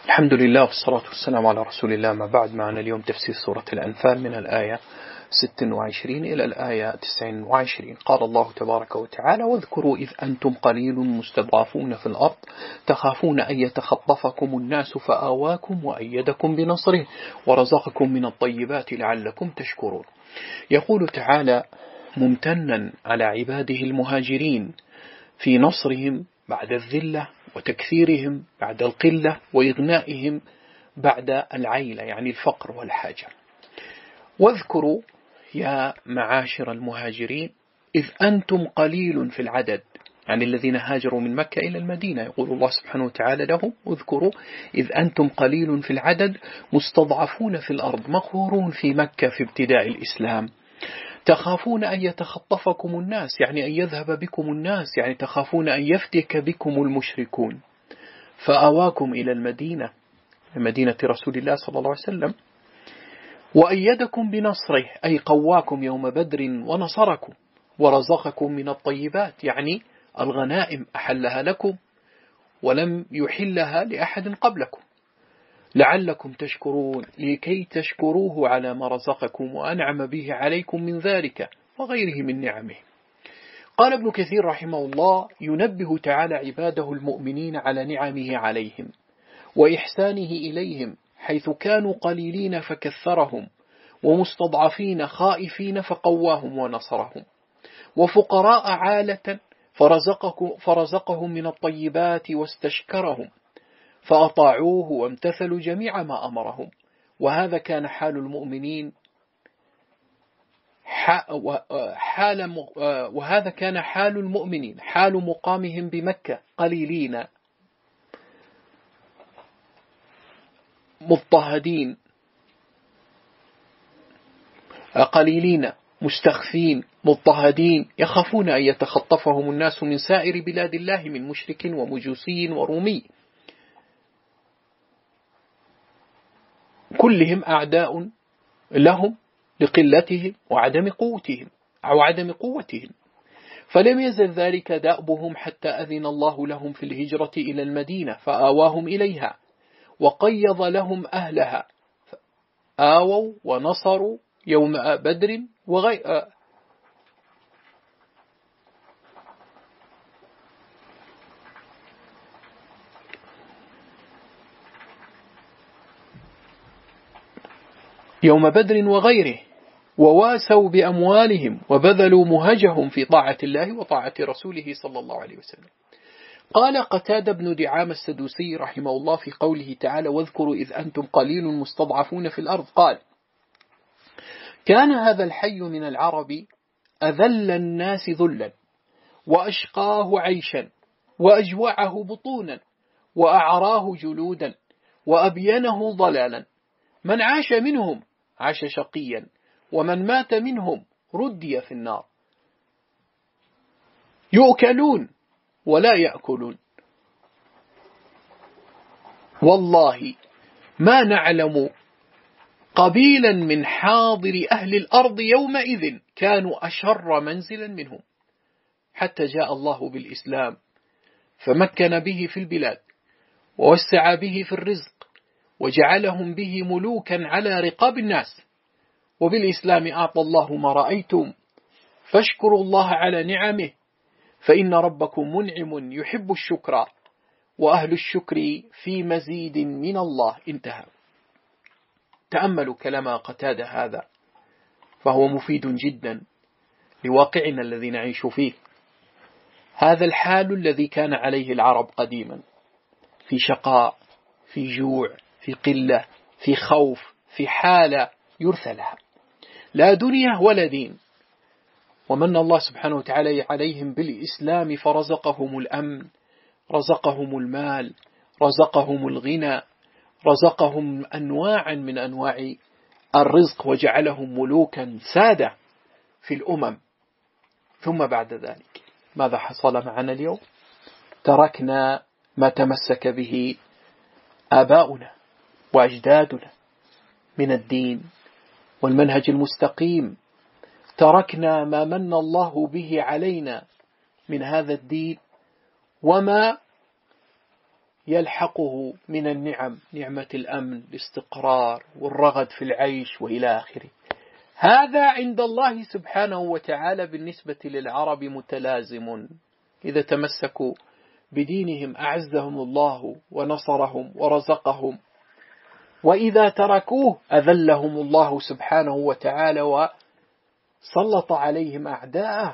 الحمد لله والصلاة والسلام على رسول الله. ما بعد، معنا اليوم تفسير سورة الأنفال من الآية 26 إلى الآية 29. قال الله تبارك وتعالى: واذكروا إذ أنتم قليل مستضعفون في الأرض تخافون أن يتخطفكم الناس فآواكم وأيدكم بنصره ورزقكم من الطيبات لعلكم تشكرون. يقول تعالى ممتنا على عباده المهاجرين في نصرهم بعد الذلة وتكثيرهم بعد القلة وإغنائهم بعد العيلة، يعني الفقر والحاجة. واذكروا يا معاشر المهاجرين إذ أنتم قليل في العدد، يعني الذين هاجروا من مكة إلى المدينة. يقول الله سبحانه وتعالى لهم: اذكروا إذ أنتم قليل في العدد مستضعفون في الأرض، مقهورون في مكة في ابتداء الإسلام، تخافون أن يتخطفكم الناس، يعني أن يذهب بكم الناس، يعني تخافون أن يفتك بكم المشركون، فآواكم إلى المدينة، مدينة رسول الله صلى الله عليه وسلم، وأيدكم بنصره، أي قواكم يوم بدر ونصركم، ورزقكم من الطيبات، يعني الغنائم أحلها لكم ولم يحلها لأحد قبلكم، لعلكم تشكرون، لكي تشكروه على ما رزقكم وأنعم به عليكم من ذلك وغيره من نعمه. قال ابن كثير رحمه الله: ينبه تعالى عباده المؤمنين على نعمه عليهم وإحسانه إليهم، حيث كانوا قليلين فكثرهم، ومستضعفين خائفين فقواهم ونصرهم، وفقراء عالة فرزقهم من الطيبات واستشكرهم، فأطاعوه وامتثلوا جميع ما أمرهم. وهذا كان حال المؤمنين وهذا كان حال المؤمنين حال مقامهم بمكة، قليلين مضطهدين، قليلين مستخفين مضطهدين، يخافون أن يتخطفهم الناس من سائر بلاد الله من مشرك ومجوسي ورومي، كلهم أعداء لهم لقلتهم وعدم قوتهم. فلم يزل ذلك دأبهم حتى أذن الله لهم في الهجرة إلى المدينة فآواهم إليها وقيض لهم أهلها، آووا ونصروا يوم بدر وغيره، وواسوا بأموالهم وبذلوا مهجهم في طاعة الله وطاعة رسوله صلى الله عليه وسلم. قال قتادة بن دعامة السدوسي رحمه الله في قوله تعالى: واذكروا إذ أنتم قليل مستضعفون في الأرض، قال: كان هذا الحي من العرب أذل الناس ذلا، وأشقاه عيشا، وأجوعه بطونا، وأعراه جلودا، وأبينه ضلالا. من عاش منهم عاش شقيا، ومن مات منهم ردي في النار، يؤكلون ولا يأكلون. والله ما نعلم قبيلا من حاضر أهل الأرض يومئذ كانوا أشر منزلا منهم، حتى جاء الله بالإسلام فمكن به في البلاد ووسع به في الرزق وجعلهم به ملوكا على رقاب الناس. وبالإسلام أعطى الله ما رأيتم، فاشكروا الله على نعمه، فإن ربكم منعم يحب الشكر، وأهل الشكر في مزيد من الله. انتهى. تأملوا كلام قتادة هذا، فهو مفيد جدا لواقعنا الذي نعيش فيه. هذا الحال الذي كان عليه العرب قديما، في شقاء، في جوع، في قلة، في خوف، في حالة يرثى لها، لا دنيا ولا دين. ومن الله سبحانه وتعالى عليهم بالإسلام فرزقهم الأمن، رزقهم المال، رزقهم الغنى، رزقهم أنواعا من أنواع الرزق، وجعلهم ملوكا سادة في الأمم. ثم بعد ذلك ماذا حصل معنا اليوم؟ تركنا ما تمسك به آباؤنا وأجدادنا من الدين والمنهج المستقيم، تركنا ما من الله به علينا من هذا الدين وما يلحقه من النعم، نعمة الأمن، الاستقرار والرغد في العيش وإلى آخره. هذا عند الله سبحانه وتعالى بالنسبة للعرب متلازم. إذا تمسكوا بدينهم أعزهم الله ونصرهم ورزقهم، وإذا تركوه أذلهم الله سبحانه وتعالى وسلط عليهم أعداءه،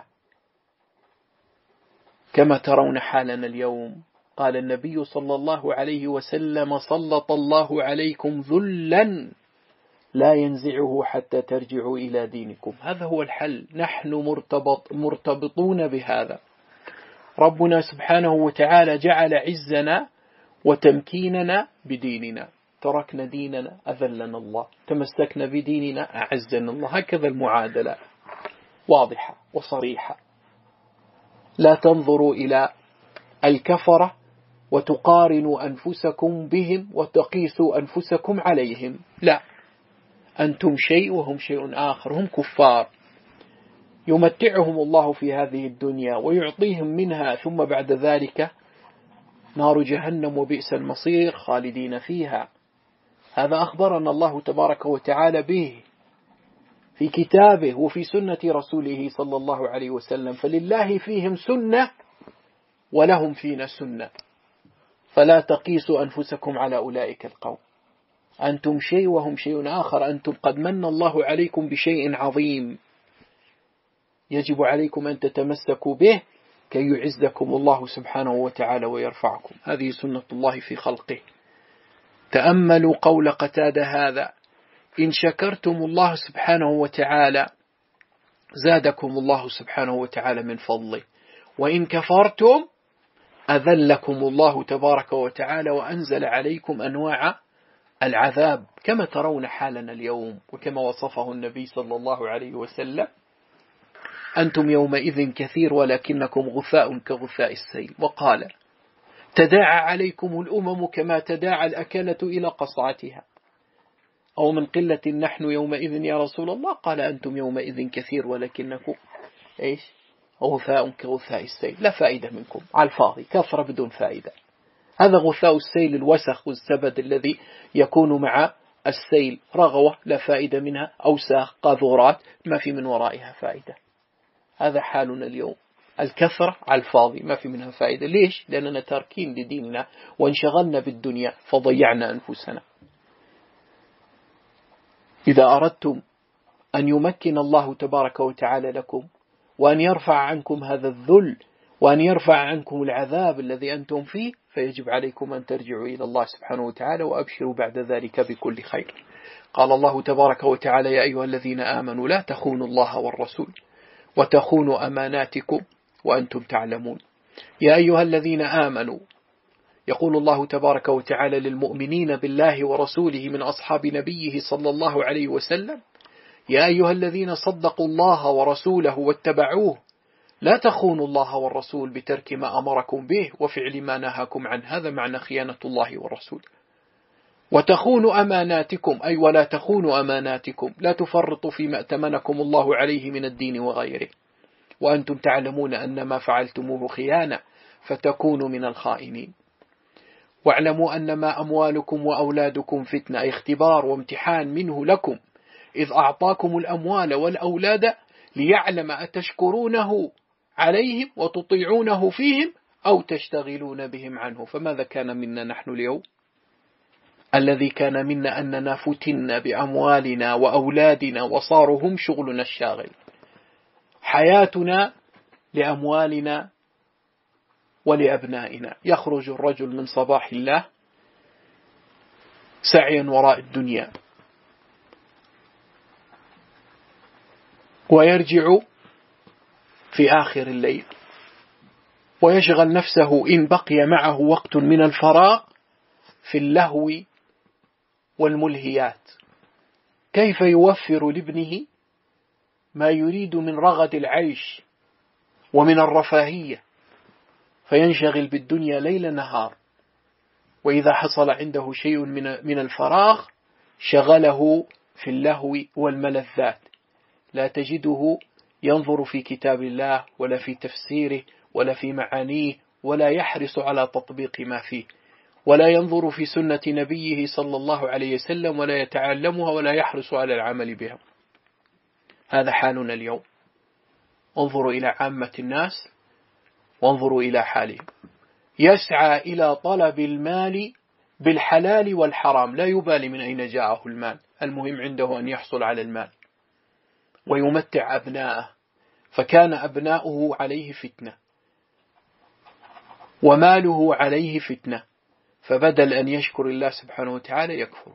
كما ترون حالنا اليوم. قال النبي صلى الله عليه وسلم: سلط الله عليكم ذلا لا ينزعه حتى ترجعوا إلى دينكم. هذا هو الحل. نحن مرتبطون بهذا. ربنا سبحانه وتعالى جعل عزنا وتمكيننا بديننا. تركنا ديننا أذلنا الله، تمسكنا بديننا أعزنا الله. هكذا المعادلة واضحة وصريحة. لا تنظروا إلى الكفرة وتقارنوا أنفسكم بهم وتقيسوا أنفسكم عليهم. لا، أنتم شيء وهم شيء آخر. هم كفار يمتعهم الله في هذه الدنيا ويعطيهم منها، ثم بعد ذلك نار جهنم وبئس المصير خالدين فيها. هذا أخبرنا الله تبارك وتعالى به في كتابه وفي سنة رسوله صلى الله عليه وسلم. فلله فيهم سنة ولهم فينا سنة، فلا تقيسوا أنفسكم على أولئك القوم. أنتم شيء وهم شيء آخر. أنتم قد من الله عليكم بشيء عظيم يجب عليكم أن تتمسكوا به كي يعزكم الله سبحانه وتعالى ويرفعكم. هذه سنة الله في خلقه. تأملوا قول قتادة هذا: إن شكرتم الله سبحانه وتعالى زادكم الله سبحانه وتعالى من فضله، وإن كفرتم أذلكم الله تبارك وتعالى وأنزل عليكم أنواع العذاب، كما ترون حالنا اليوم وكما وصفه النبي صلى الله عليه وسلم: أنتم يومئذ كثير ولكنكم غثاء كغثاء السيل. وقال: تداعى عليكم الأمم كما تداعى الأكلة إلى قصعتها. أو من قلة نحن يومئذ يا رسول الله؟ قال: أنتم يومئذ كثير ولكنكم غثاء كغثاء السيل. لا فائدة منكم، على الفاضي، كثرة بدون فائدة. هذا غثاء السيل، الوسخ والزبد الذي يكون مع السيل، رغوة لا فائدة منها، أوساخ، قاذورات، ما في من ورائها فائدة. هذا حالنا اليوم. الكثرة على الفاضي، ما في منها فائدة. ليش؟ لأننا تاركين لديننا وانشغلنا بالدنيا فضيعنا أنفسنا. إذا أردتم أن يمكن الله تبارك وتعالى لكم وأن يرفع عنكم هذا الذل وأن يرفع عنكم العذاب الذي أنتم فيه، فيجب عليكم أن ترجعوا إلى الله سبحانه وتعالى وأبشروا بعد ذلك بكل خير. قال الله تبارك وتعالى: يا أيها الذين آمنوا لا تخونوا الله والرسول وتخونوا أماناتكم وأنتم تعلمون. يا أيها الذين آمنوا، يقول الله تبارك وتعالى للمؤمنين بالله ورسوله من أصحاب نبيه صلى الله عليه وسلم: يا أيها الذين صدقوا الله ورسوله واتبعوه لا تخونوا الله والرسول بترك ما أمركم به وفعل ما نهاكم عنه. هذا معنى خيانة الله والرسول. وتخونوا أماناتكم، أي ولا تخونوا أماناتكم، لا تفرطوا فيما ائتمنكم الله عليه من الدين وغيره، وأنتم تعلمون أن ما فعلتموه خيانة فتكونوا من الخائنين. واعلموا أنما أموالكم وأولادكم فتنة، أي اختبار وامتحان منه لكم، إذ أعطاكم الأموال والأولاد ليعلم أتشكرونه عليهم وتطيعونه فيهم أو تشتغلون بهم عنه. فماذا كان منا نحن اليوم؟ الذي كان منا أننا فتنا بأموالنا وأولادنا وصاروا هم شغلنا الشاغل. حياتنا لأموالنا ولأبنائنا. يخرج الرجل من صباح الله سعيا وراء الدنيا ويرجع في آخر الليل ويشغل نفسه إن بقي معه وقت من الفراغ في اللهو والملهيات. كيف يوفر لابنه ما يريد من رغد العيش ومن الرفاهية، فينشغل بالدنيا ليل نهار، وإذا حصل عنده شيء من الفراغ شغله في اللهو والملذات. لا تجده ينظر في كتاب الله ولا في تفسيره ولا في معانيه ولا يحرص على تطبيق ما فيه، ولا ينظر في سنة نبيه صلى الله عليه وسلم ولا يتعلمها ولا يحرص على العمل بها. هذا حالنا اليوم. انظروا إلى عامة الناس وانظروا إلى حالهم. يسعى إلى طلب المال بالحلال والحرام، لا يبالي من أين جاءه المال، المهم عنده أن يحصل على المال ويمتع أبناءه، فكان أبناؤه عليه فتنة وماله عليه فتنة، فبدل أن يشكر الله سبحانه وتعالى يكفر.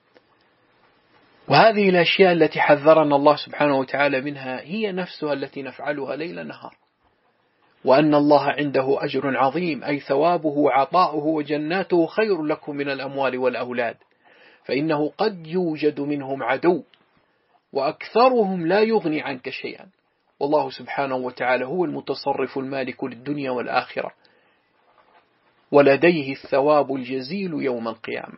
وهذه الأشياء التي حذرنا الله سبحانه وتعالى منها هي نفسها التي نفعلها ليل نهار، وأن الله عنده أجر عظيم، أي ثوابه وعطاؤه وجناته خير لكم من الأموال والأولاد، فإنه قد يوجد منهم عدو وأكثرهم لا يغني عنك شيئا، والله سبحانه وتعالى هو المتصرف المالك للدنيا والآخرة، ولديه الثواب الجزيل يوم القيامة.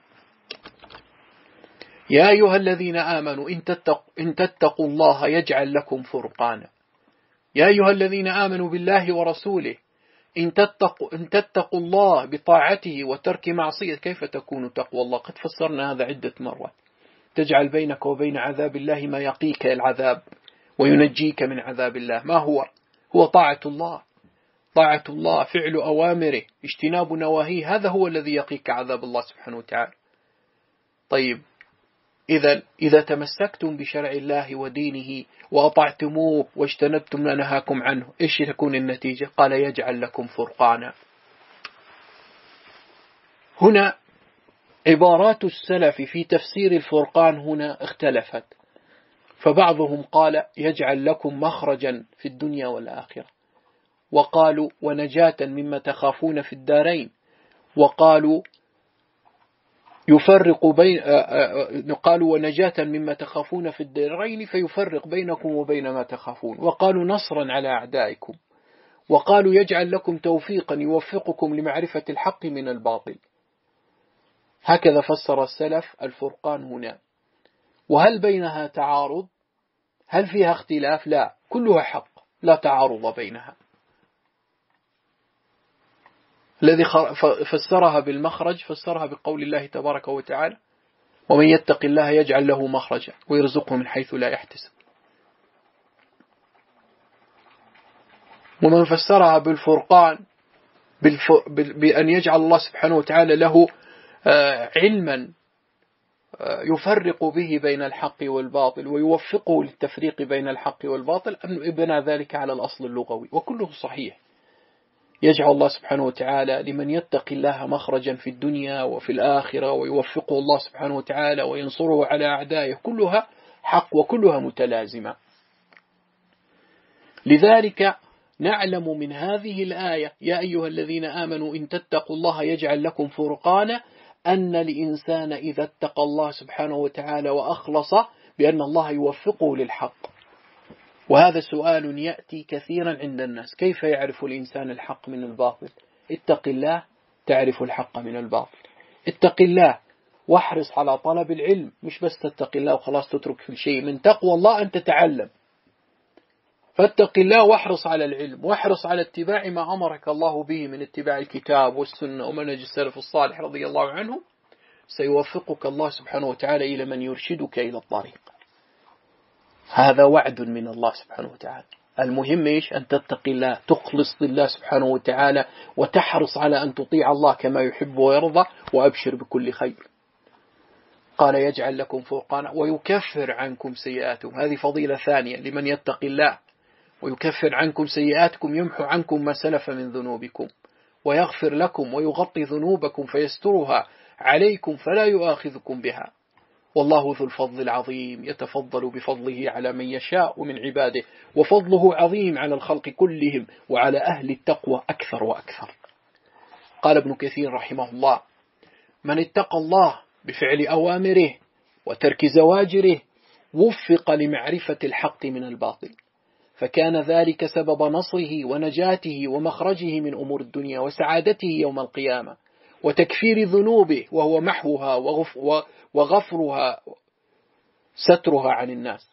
يا أيها الذين آمنوا إن تتقوا الله يجعل لكم فرقانا. يا أيها الذين آمنوا بالله ورسوله إن تتقوا الله بطاعته وترك معصية. كيف تكون تقوى الله؟ قد فسرنا هذا عدة مرات. تجعل بينك وبين عذاب الله ما يقيك العذاب وينجيك من عذاب الله. ما هو طاعة الله، طاعة الله، فعل أوامره، اجتناب نواهيه، هذا هو الذي يقيك عذاب الله سبحانه وتعالى. طيب، إذا تمسكتم بشرع الله ودينه وأطعتموه واجتنبتم ما نهاكم عنه، إيش تكون النتيجة؟ قال يجعل لكم فرقانا. هنا عبارات السلف في تفسير الفرقان هنا اختلفت، فبعضهم قال يجعل لكم مخرجا في الدنيا والآخرة، وقالوا ونجاة مما تخافون في الدارين، وقالوا يفرق بين قالوا ونجاة مما تخافون في الدارين فيفرق بينكم وبين ما تخافون، وقالوا نصرا على أعدائكم، وقالوا يجعل لكم توفيقا يوفقكم لمعرفة الحق من الباطل. هكذا فسر السلف الفرقان هنا. وهل بينها تعارض؟ هل فيها اختلاف؟ لا، كلها حق، لا تعارض بينها. الذي فسرها بالمخرج فسرها بقول الله تبارك وتعالى ومن يتق الله يجعل له مخرجا ويرزقه من حيث لا يحتسب. ومن فسرها بالفرقان بأن يجعل الله سبحانه وتعالى له علما يفرق به بين الحق والباطل ويوفقه للتفريق بين الحق والباطل، أن ابنى ذلك على الأصل اللغوي، وكله صحيح. يجعل الله سبحانه وتعالى لمن يتقي الله مخرجا في الدنيا وفي الآخرة، ويوفقه الله سبحانه وتعالى وينصره على أعدائه، كلها حق وكلها متلازمة. لذلك نعلم من هذه الآية يا أيها الذين آمنوا إن تتقوا الله يجعل لكم فرقانا، أن الإنسان إذا اتقى الله سبحانه وتعالى وأخلص بأن الله يوفقه للحق. وهذا سؤال يأتي كثيرا عند الناس: كيف يعرف الإنسان الحق من الباطل؟ اتق الله تعرف الحق من الباطل. اتق الله واحرص على طلب العلم، مش بس تتق الله وخلاص تترك في شيء. من تقوى الله أن تتعلم، فاتق الله واحرص على العلم، واحرص على اتباع ما أمرك الله به من اتباع الكتاب والسنة ومنهج السلف الصالح رضي الله عنه. سيوفقك الله سبحانه وتعالى إلى من يرشدك إلى الطريق. هذا وعد من الله سبحانه وتعالى. المهم إيش؟ أن تتقي الله، تخلص لله سبحانه وتعالى، وتحرص على أن تطيع الله كما يحب ويرضى، وأبشر بكل خير. قال يجعل لكم فرقانا ويكفر عنكم سيئاتكم. هذه فضيلة ثانية لمن يتقي الله، ويكفر عنكم سيئاتكم، يمحو عنكم ما سلف من ذنوبكم ويغفر لكم ويغطي ذنوبكم فيسترها عليكم فلا يؤاخذكم بها، والله ذو الفضل العظيم، يتفضل بفضله على من يشاء من عباده، وفضله عظيم على الخلق كلهم، وعلى أهل التقوى أكثر وأكثر. قال ابن كثير رحمه الله: من اتقى الله بفعل أوامره وترك زواجره وفق لمعرفة الحق من الباطل، فكان ذلك سبب نصره ونجاته ومخرجه من أمور الدنيا وسعادته يوم القيامة، وتكفير ذنوبه وهو محوها وغفرها سترها عن الناس،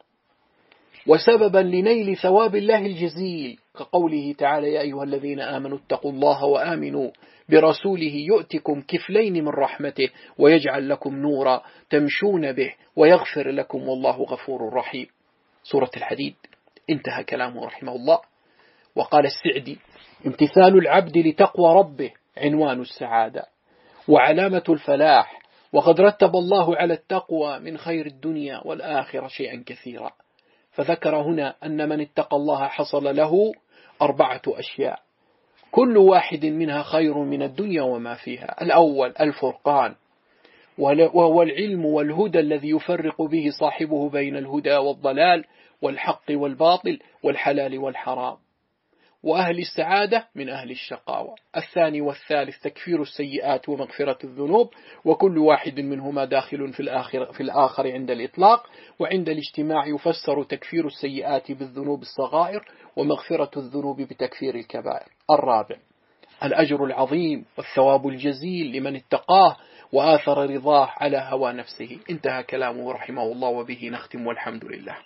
وسببا لنيل ثواب الله الجزيل، كقوله تعالى: يا أيها الذين آمنوا اتقوا الله وآمنوا برسوله يؤتكم كفلين من رحمته ويجعل لكم نورا تمشون به ويغفر لكم والله غفور رحيم. سورة الحديد. انتهى كلامه رحمه الله. وقال السعدي: امتثال العبد لتقوى ربه عنوان السعادة وعلامة الفلاح، وقد رتب الله على التقوى من خير الدنيا والآخرة شيئا كثيرا. فذكر هنا أن من اتقى الله حصل له 4 أشياء، كل واحد منها خير من الدنيا وما فيها. الأول الفرقان، وهو العلم والهدى الذي يفرق به صاحبه بين الهدى والضلال والحق والباطل والحلال والحرام، وأهل السعادة من أهل الشقاوة. الثاني والثالث تكفير السيئات ومغفرة الذنوب، وكل واحد منهما داخل في الآخر عند الإطلاق، وعند الاجتماع يفسر تكفير السيئات بالذنوب الصغائر ومغفرة الذنوب بتكفير الكبائر. الرابع الأجر العظيم والثواب الجزيل لمن اتقاه وآثر رضاه على هوى نفسه. انتهى كلامه رحمه الله، وبه نختم والحمد لله.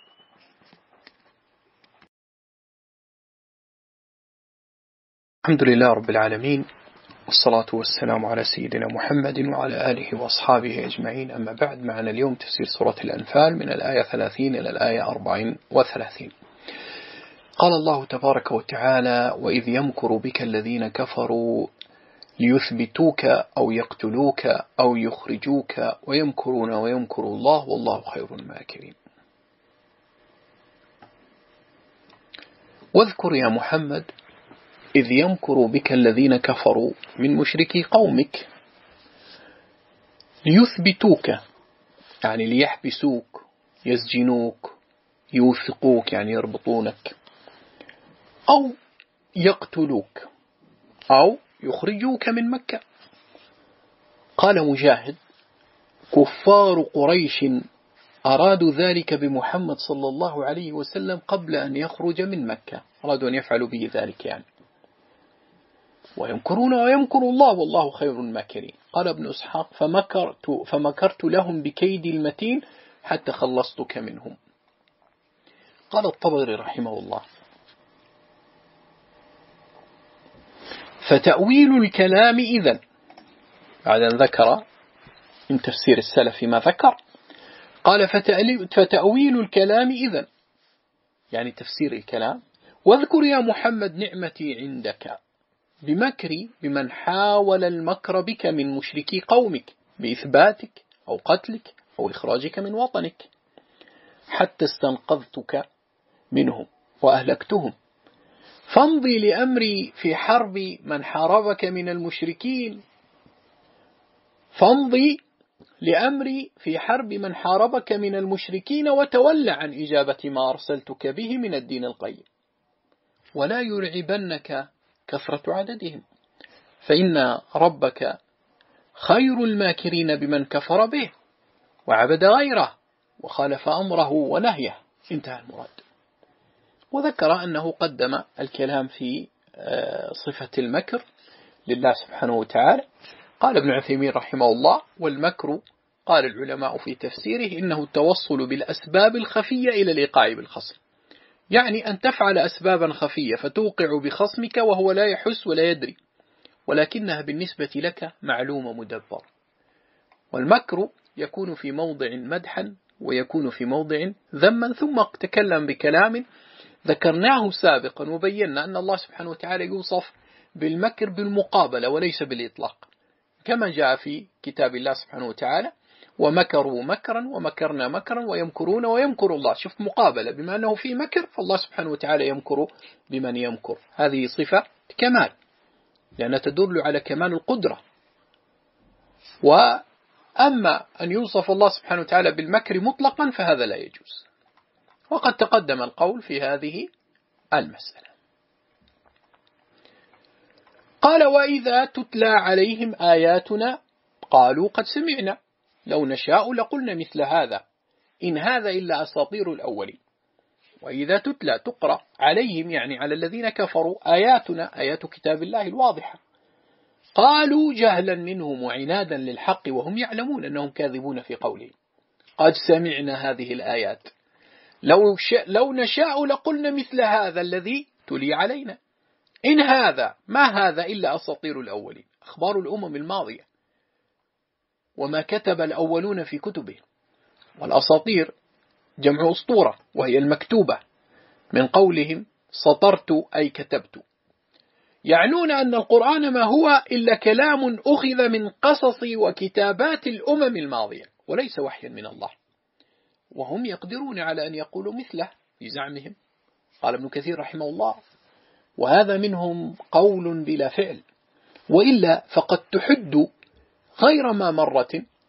الحمد لله رب العالمين، والصلاة والسلام على سيدنا محمد وعلى آله وأصحابه أجمعين. أما بعد، معنا اليوم تفسير سورة الأنفال من الآية 30 إلى الآية 34. قال الله تبارك وتعالى: وإذ يمكر بك الذين كفروا ليثبتوك أو يقتلوك أو يخرجوك ويمكرون ويمكر الله والله خير الماكرين. واذكر يا محمد إذ يمكر بك الذين كفروا من مشركي قومك ليثبتوك، يعني ليحبسوك، يسجنوك، يوثقوك يعني يربطونك، أو يقتلوك، أو يخرجوك من مكة. قال مجاهد: كفار قريش أرادوا ذلك بمحمد صلى الله عليه وسلم قبل أن يخرج من مكة، أرادوا أن يفعلوا به ذلك يعني. ويمكرون ويمكر الله والله خير الماكرين. قال ابن إسحاق: فمكرت لهم بكيد المتين حتى خلصتك منهم. قال الطبري رحمه الله: فتأويل الكلام إذن، بعد أن ذكر من تفسير السلف ما ذكر، قال فتأويل الكلام إذن يعني تفسير الكلام: واذكر يا محمد نعمتي عندك بمكري بمن حاول المكر بك من مشركي قومك بإثباتك أو قتلك أو إخراجك من وطنك، حتى استنقذتك منهم وأهلكتهم. فامضي لأمري في حرب من حاربك من المشركين، فامضي لأمري في حرب من حاربك من المشركين وتولى عن إجابة ما أرسلتك به من الدين القيم، ولا يرعبنك كثرة عددهم، فإن ربك خير الماكرين بمن كفر به وعبد غيره وخالف أمره ونهيه. انتهى المراد. وذكر أنه قدم الكلام في صفة المكر لله سبحانه وتعالى. قال ابن عثيمين رحمه الله: والمكر قال العلماء في تفسيره إنه التوصل بالأسباب الخفية إلى الإيقاع بالخصم، يعني أن تفعل أسبابا خفية فتوقع بخصمك وهو لا يحس ولا يدري، ولكنها بالنسبة لك معلومة مدبر. والمكر يكون في موضع مدحا ويكون في موضع ذما. ثم تكلم بكلام ذكرناه سابقا وبينا أن الله سبحانه وتعالى يوصف بالمكر بالمقابلة وليس بالإطلاق، كما جاء في كتاب الله سبحانه وتعالى: ومكروا مكرا ومكرنا مكرا ويمكرون ويمكر الله. شوف مقابلة، بما أنه في مكر فالله سبحانه وتعالى يمكر بمن يمكر. هذه صفة كمال لأنها تدل على كمال القدرة. وأما أن يوصف الله سبحانه وتعالى بالمكر مطلقا فهذا لا يجوز، وقد تقدم القول في هذه المسألة. قال: وإذا تتلى عليهم آياتنا قالوا قد سمعنا لو نشاء لقلنا مثل هذا إن هذا إلا أساطير الأولين. وإذا تتلى تقرأ عليهم يعني على الذين كفروا آياتنا، آيات كتاب الله الواضحة، قالوا جهلا منهم وعنادا للحق وهم يعلمون أنهم كاذبون في قولهم قد سمعنا هذه الآيات لو نشاء لقلنا مثل هذا الذي تلي علينا إن هذا ما هذا إلا أساطير الأولين. أخبار الأمم الماضية وما كتب الأولون في كتبهم. والأساطير جمع أسطورة وهي المكتوبة، من قولهم سطرت أي كتبت، يعنون أن القرآن ما هو إلا كلام أخذ من قصص وكتابات الأمم الماضية وليس وحيا من الله، وهم يقدرون على أن يقولوا مثله في زعمهم. قال ابن كثير رحمه الله: وهذا منهم قول بلا فعل، وإلا فقد تحد غير ما مرة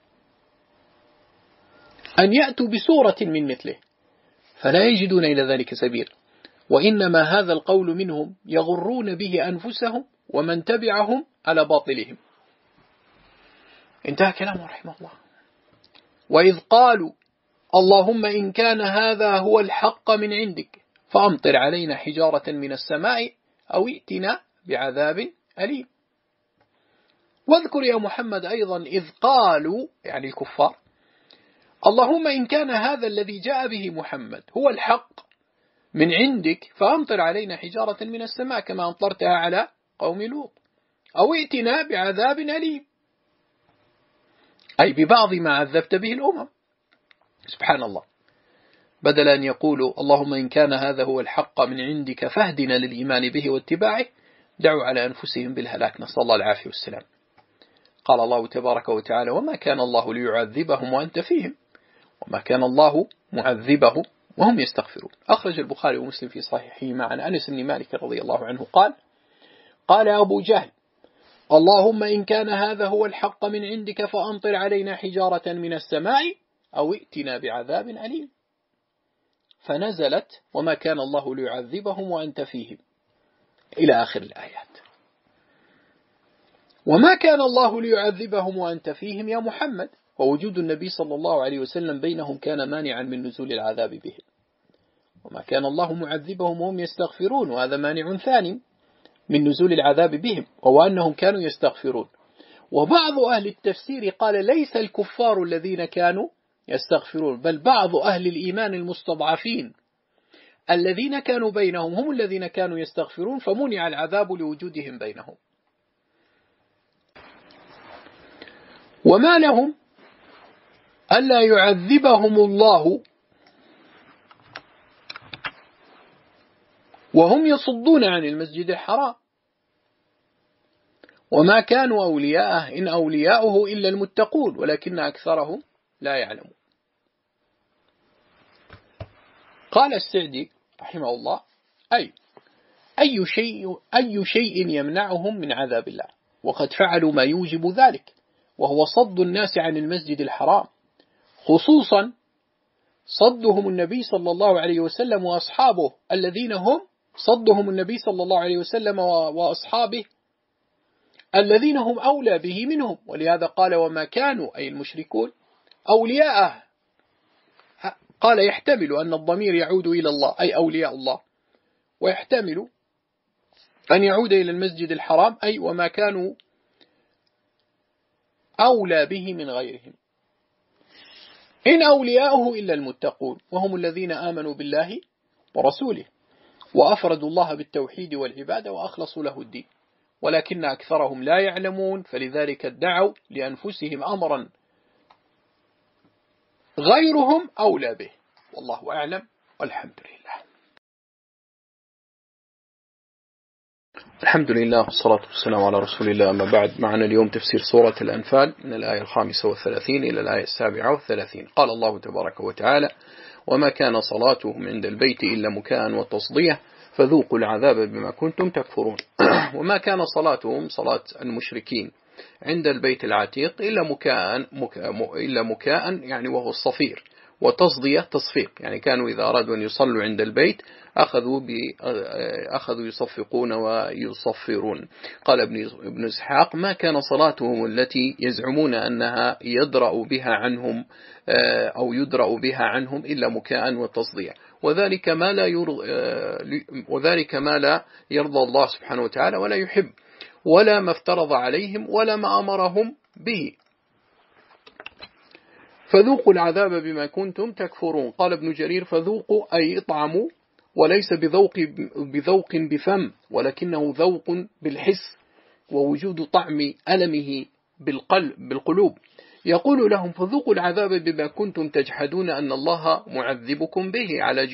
أن يأتوا بسورة من مثله، فلا يجدون إلى ذلك سبيل، وإنما هذا القول منهم يغرون به أنفسهم ومن تبعهم على باطلهم. انتهى كلامه رحمه الله. وإذ قالوا اللهم إن كان هذا هو الحق من عندك فأمطر علينا حجارة من السماء أو ائتنا بعذاب أليم. واذكر يا محمد أيضا إذ قالوا، يعني الكفار، اللهم إن كان هذا الذي جاء به محمد هو الحق من عندك فأمطر علينا حجارة من السماء كما أمطرتها على قوم لوط أو ائتنا بعذاب أليم، أي ببعض ما عذبت به الأمم. سبحان الله، بدل أن يقولوا اللهم إن كان هذا هو الحق من عندك فاهدنا للإيمان به واتباعه، دعوا على أنفسهم بالهلاك، نسأل الله العافية والسلام. قال الله تبارك وتعالى: وما كان الله ليعذبهم وأنت فيهم وما كان الله معذبهم وهم يستغفرون. أخرج البخاري ومسلم في صحيحهما عن أنس بن مالك رضي الله عنه قال: قال أبو جهل: اللهم إن كان هذا هو الحق من عندك فأمطر علينا حجارة من السماء أو ائتنا بعذاب أليم، فنزلت وما كان الله ليعذبهم وأنت فيهم إلى آخر الآيات. وما كان الله ليعذبهم وأنت فيهم يا محمد، ووجود النبي صلى الله عليه وسلم بينهم كان مانعا من نزول العذاب بهم. وما كان الله معذبهم وهم يستغفرون، وهذا مانع ثاني من نزول العذاب بهم، وهو أنهم كانوا يستغفرون. وبعض أهل التفسير قال ليس الكفار الذين كانوا يستغفرون، بل بعض أهل الإيمان المستضعفين الذين كانوا بينهم هم الذين كانوا يستغفرون، فمنع العذاب لوجودهم بينهم. وما لهم ألا يعذبهم الله وهم يصدون عن المسجد الحرام وما كانوا أولياءه إن أولياؤه إلا المتقون ولكن أكثرهم لا يعلمون. قال السعدي رحمه الله: أي شيء يمنعهم من عذاب الله، وقد فعلوا ما يوجب ذلك، وهو صد الناس عن المسجد الحرام، خصوصا صدهم النبي صلى الله عليه وسلم وأصحابه الذين هم صدهم النبي صلى الله عليه وسلم وأصحابه الذين هم أولى به منهم. ولهذا قال: وما كانوا أي المشركون أولياءه. قال: يحتمل أن الضمير يعود إلى الله أي أولياء الله، ويحتمل أن يعود إلى المسجد الحرام أي وما كانوا أولى به من غيرهم، إن أولياؤه إلا المتقون وهم الذين آمنوا بالله ورسوله وأفردوا الله بالتوحيد والعبادة وأخلصوا له الدين، ولكن أكثرهم لا يعلمون، فلذلك ادعوا لأنفسهم أمرا غيرهم أولى به، والله أعلم والحمد لله. الحمد لله والصلاة والسلام على رسول الله، أما بعد. معنا اليوم تفسير سورة الأنفال من الآية 35 إلى الآية 37. قال الله تبارك وتعالى: وما كان صلاتهم عند البيت إلا مكاء وتصدية فذوقوا العذاب بما كنتم تكفرون. وما كان صلاتهم صلاة المشركين عند البيت العتيق إلا مكاء يعني وهو الصفير، وتصدية تصفيق، يعني كانوا إذا أرادوا أن يصلوا عند البيت أخذوا يصفقون ويصفرون. قال ابن إسحاق: ما كان صلاتهم التي يزعمون أنها يدرأ بها عنهم إلا مكاء وتصدية، وذلك ما لا يرضى الله سبحانه وتعالى ولا يحب، ولا ما افترض عليهم ولا ما أمرهم به، فذوقوا العذاب بما كنتم تكفرون. قال ابن جرير: فذوقوا أي اطعموا، وليس بذوق بفم، ولكنه ذوق بالحس، ووجود طعم ألمه بالقلوب. يقول لهم فذوقوا العذاب بما كنتم تجحدون أن الله معذبكم به على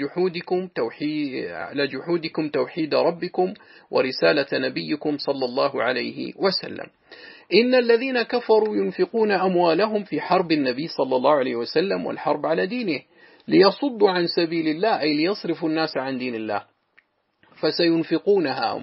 جحودكم توحيد ربكم ورسالة نبيكم صلى الله عليه وسلم. إن الذين كفروا ينفقون أموالهم في حرب النبي صلى الله عليه وسلم والحرب على دينه ليصدوا عن سبيل الله، أي ليصرفوا الناس عن دين الله، فسينفقونها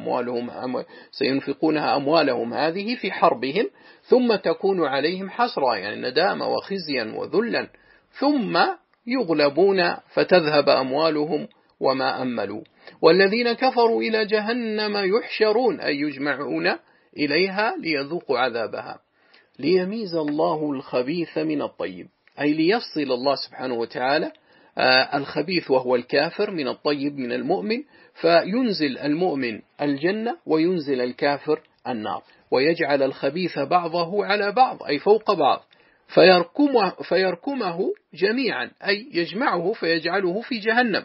أموالهم هذه في حربهم، ثم تكون عليهم حسرة، يعني ندامة وخزيا وذلا، ثم يغلبون فتذهب أموالهم وما أملوا. والذين كفروا إلى جهنم يحشرون، أي يجمعون إليها ليذوقوا عذابها، ليميز الله الخبيث من الطيب، أي ليفصل الله سبحانه وتعالى الخبيث وهو الكافر من الطيب من المؤمن، فينزل المؤمن الجنة وينزل الكافر النار، ويجعل الخبيث بعضه على بعض، أي فوق بعض، فيركمه جميعا، أي يجمعه فيجعله في جهنم.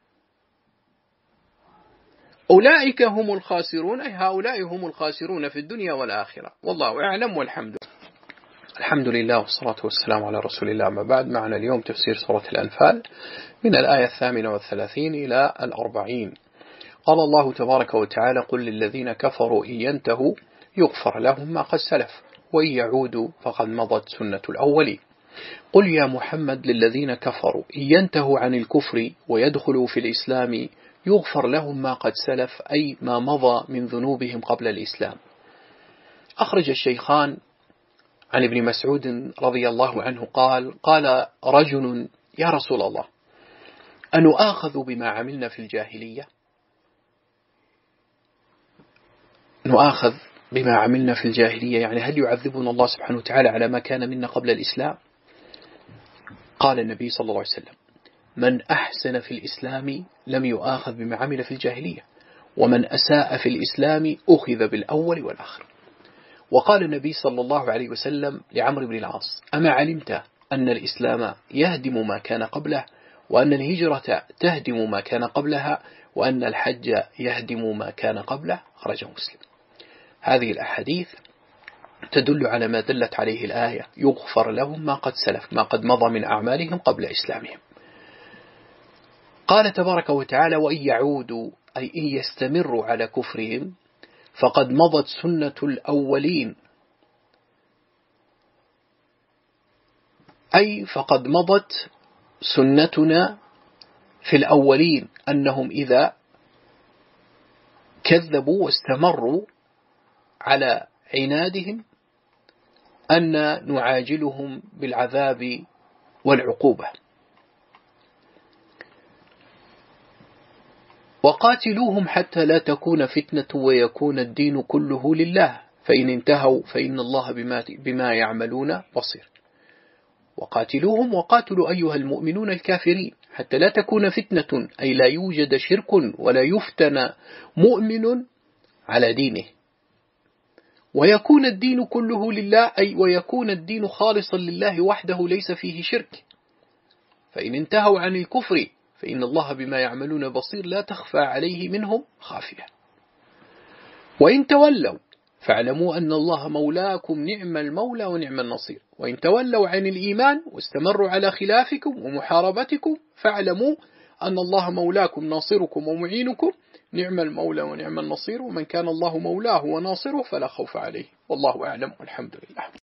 أولئك هم الخاسرون، أي هؤلاء هم الخاسرون في الدنيا والآخرة. والله أعلم والحمد لله والصلاة والسلام على رسول الله. ما بعد، معنا اليوم تفسير سورة الأنفال من الآية 38 إلى 40. قال الله تبارك وتعالى: قل للذين كفروا إن ينتهوا يغفر لهم ما قد سلف وإن يعودوا فقد مضت سنة الأولين. قل يا محمد للذين كفروا إن ينتهوا عن الكفر ويدخلوا في الإسلام يغفر لهم ما قد سلف، أي ما مضى من ذنوبهم قبل الإسلام. أخرج الشيخان عن ابن مسعود رضي الله عنه قال رجل: يا رسول الله، أنؤاخذ بما عملنا في الجاهلية؟ نؤاخذ بما عملنا في الجاهلية، يعني هل يعذبنا الله سبحانه وتعالى على ما كان منا قبل الإسلام؟ قال النبي صلى الله عليه وسلم: من أحسن في الإسلام لم يؤاخذ بما عمل في الجاهلية، ومن أساء في الإسلام أخذ بالأول والآخر. وقال النبي صلى الله عليه وسلم لعمرو بن العاص: أما علمت أن الإسلام يهدم ما كان قبله، وأن الهجرة تهدم ما كان قبلها، وأن الحج يهدم ما كان قبله؟ خرجه مسلم. هذه الأحاديث تدل على ما دلت عليه الآية: يغفر لهم ما قد سلف، ما قد مضى من أعمالهم قبل إسلامهم. قال تبارك وتعالى: وإن يعودوا، أي إن يستمروا على كفرهم، فقد مضت سنة الأولين، أي فقد مضت سنتنا في الأولين، أنهم إذا كذبوا واستمروا على عنادهم أن نعاجلهم بالعذاب والعقوبة. وقاتلوهم حتى لا تكون فتنة ويكون الدين كله لله، فإن انتهوا فإن الله بما يعملون بصير. وقاتلوهم، وقاتلوا أيها المؤمنون الكافرين، حتى لا تكون فتنة، أي لا يوجد شرك ولا يفتن مؤمن على دينه، ويكون الدين كله لله، أي ويكون الدين خالصا لله وحده ليس فيه شرك. فإن انتهوا عن الكفر فإن الله بما يعملون بصير، لا تخفى عليه منهم خافية. وإن تولوا فاعلموا أن الله مولاكم، نعم المولى ونعم النصير. وإن تولوا عن الإيمان واستمروا على خلافكم ومحاربتكم فاعلموا أن الله مولاكم ناصركم ومعينكم، نعم المولى ونعم النصير. ومن كان الله مولاه وناصره فلا خوف عليه. والله أعلم والحمد لله.